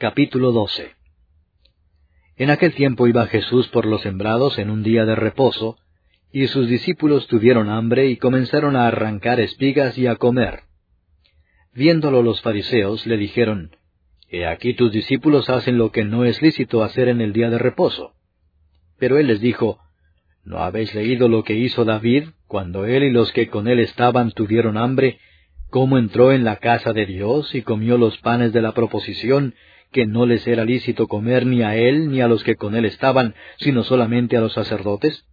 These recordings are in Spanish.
Capítulo 12. En aquel tiempo iba Jesús por los sembrados en un día de reposo, y sus discípulos tuvieron hambre y comenzaron a arrancar espigas y a comer. Viéndolo los fariseos, le dijeron, He aquí tus discípulos hacen lo que no es lícito hacer en el día de reposo. Pero él les dijo, ¿No habéis leído lo que hizo David, cuando él y los que con él estaban tuvieron hambre, cómo entró en la casa de Dios y comió los panes de la proposición, que no les era lícito comer ni a él ni a los que con él estaban, sino solamente a los sacerdotes?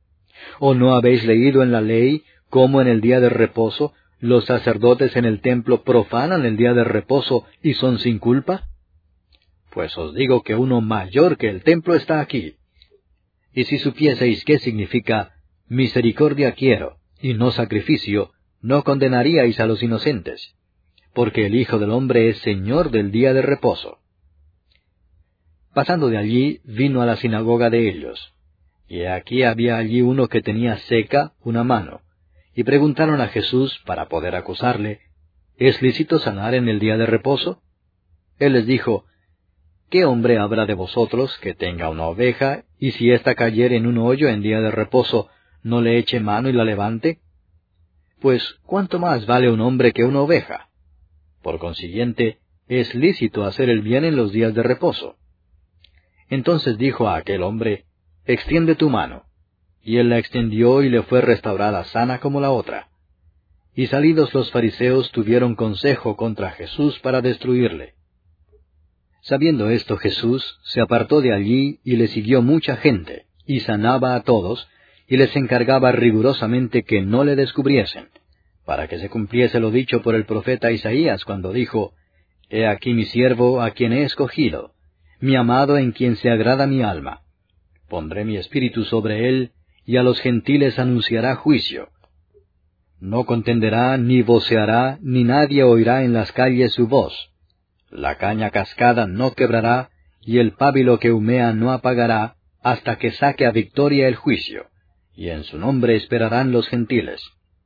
¿O no habéis leído en la ley cómo en el día de reposo los sacerdotes en el templo profanan el día de reposo y son sin culpa? Pues os digo que uno mayor que el templo está aquí. Y si supieseis qué significa misericordia quiero y no sacrificio, no condenaríais a los inocentes, porque el Hijo del Hombre es Señor del día de reposo. Pasando de allí, vino a la sinagoga de ellos. Y aquí había allí uno que tenía seca una mano. Y preguntaron a Jesús, para poder acusarle, ¿Es lícito sanar en el día de reposo? Él les dijo, ¿Qué hombre habrá de vosotros que tenga una oveja, y si ésta cayere en un hoyo en día de reposo, no le eche mano y la levante? Pues, ¿cuánto más vale un hombre que una oveja? Por consiguiente, es lícito hacer el bien en los días de reposo. Entonces dijo a aquel hombre, Extiende tu mano. Y él la extendió y le fue restaurada sana como la otra. Y salidos los fariseos tuvieron consejo contra Jesús para destruirle. Sabiendo esto Jesús se apartó de allí y le siguió mucha gente, y sanaba a todos, y les encargaba rigurosamente que no le descubriesen, para que se cumpliese lo dicho por el profeta Isaías cuando dijo, He aquí mi siervo a quien he escogido, mi amado en quien se agrada mi alma. Pondré mi espíritu sobre él, y a los gentiles anunciará juicio. No contenderá, ni voceará, ni nadie oirá en las calles su voz. La caña cascada no quebrará, y el pábilo que humea no apagará, hasta que saque a victoria el juicio, y en su nombre esperarán los gentiles.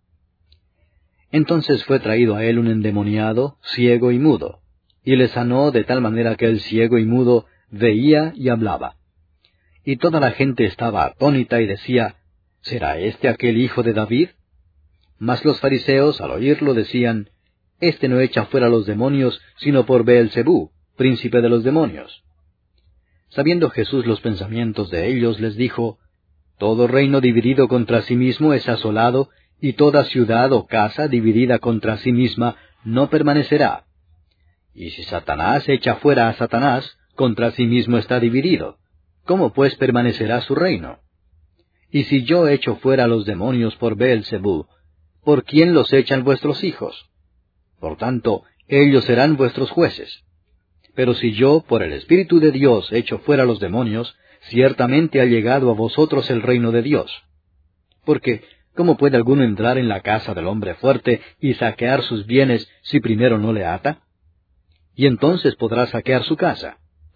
Entonces fue traído a él un endemoniado, ciego y mudo, y le sanó de tal manera que el ciego y mudo veía y hablaba. Y toda la gente estaba atónita y decía, ¿Será este aquel hijo de David? Mas los fariseos, al oírlo, decían, Este no echa fuera los demonios, sino por Beelzebú, príncipe de los demonios. Sabiendo Jesús los pensamientos de ellos, les dijo, Todo reino dividido contra sí mismo es asolado, y toda ciudad o casa dividida contra sí misma no permanecerá. Y si Satanás echa fuera a Satanás, contra sí mismo está dividido. ¿Cómo pues permanecerá su reino? Y si yo echo fuera a los demonios por Beelzebú, ¿por quién los echan vuestros hijos? Por tanto, ellos serán vuestros jueces. Pero si yo, por el Espíritu de Dios, echo fuera a los demonios, ciertamente ha llegado a vosotros el reino de Dios. Porque, ¿cómo puede alguno entrar en la casa del hombre fuerte y saquear sus bienes si primero no le ata? Y entonces podrá saquear su casa.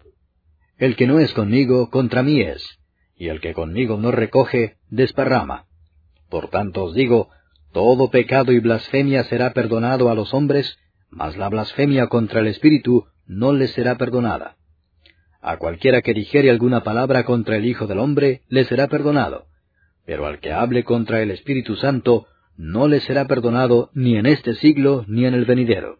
El que no es conmigo, contra mí es, y el que conmigo no recoge, desparrama. Por tanto os digo, todo pecado y blasfemia será perdonado a los hombres, mas la blasfemia contra el Espíritu no les será perdonada. A cualquiera que dijere alguna palabra contra el Hijo del Hombre, le será perdonado, pero al que hable contra el Espíritu Santo, no le será perdonado ni en este siglo ni en el venidero.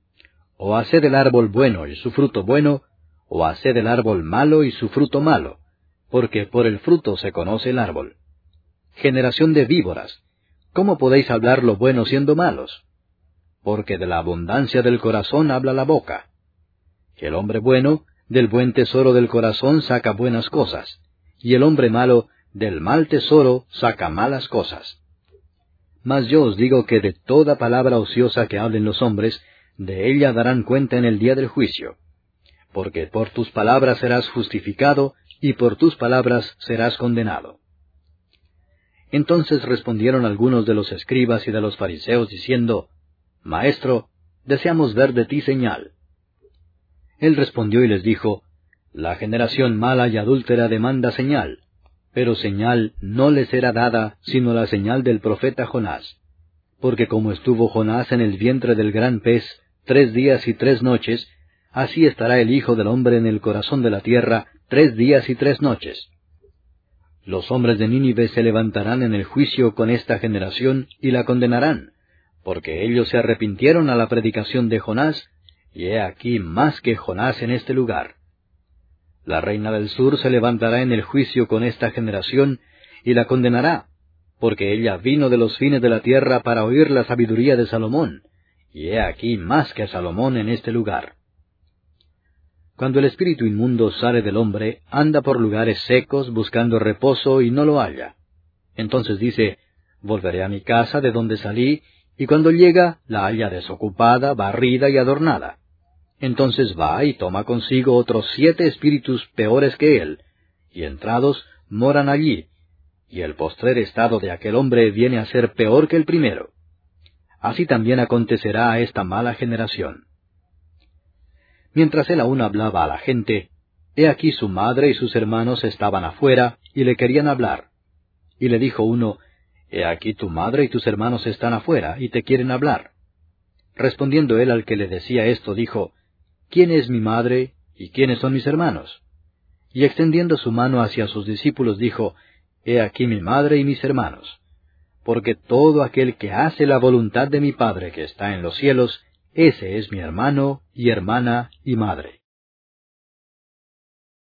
O haced el árbol bueno y su fruto bueno, o haced el árbol malo y su fruto malo, porque por el fruto se conoce el árbol. Generación de víboras, ¿cómo podéis hablar lo bueno siendo malos? Porque de la abundancia del corazón habla la boca. El hombre bueno, del buen tesoro del corazón saca buenas cosas, y el hombre malo, del mal tesoro saca malas cosas. Mas yo os digo que de toda palabra ociosa que hablen los hombres, de ella darán cuenta en el día del juicio. Porque por tus palabras serás justificado, y por tus palabras serás condenado. Entonces respondieron algunos de los escribas y de los fariseos, diciendo, Maestro, deseamos ver de ti señal. Él respondió y les dijo, La generación mala y adúltera demanda señal, pero señal no les será dada, sino la señal del profeta Jonás. Porque como estuvo Jonás en el vientre del gran pez 3 días y 3 noches, así estará el Hijo del Hombre en el corazón de la tierra 3 días y 3 noches. Los hombres de Nínive se levantarán en el juicio con esta generación y la condenarán, porque ellos se arrepintieron a la predicación de Jonás, y he aquí más que Jonás en este lugar. La reina del sur se levantará en el juicio con esta generación y la condenará, porque ella vino de los fines de la tierra para oír la sabiduría de Salomón, y he aquí más que Salomón en este lugar. Cuando el espíritu inmundo sale del hombre, anda por lugares secos buscando reposo y no lo halla. Entonces dice, volveré a mi casa de donde salí, y cuando llega, la halla desocupada, barrida y adornada. Entonces va y toma consigo otros 7 espíritus peores que él, y entrados moran allí, y el postrer estado de aquel hombre viene a ser peor que el primero. Así también acontecerá a esta mala generación. Mientras él aún hablaba a la gente, he aquí su madre y sus hermanos estaban afuera y le querían hablar. Y le dijo uno, He aquí tu madre y tus hermanos están afuera y te quieren hablar. Respondiendo él al que le decía esto, dijo, ¿Quién es mi madre y quiénes son mis hermanos? Y extendiendo su mano hacia sus discípulos dijo, He aquí mi madre y mis hermanos. Porque todo aquel que hace la voluntad de mi Padre que está en los cielos, ese es mi hermano y hermana y madre.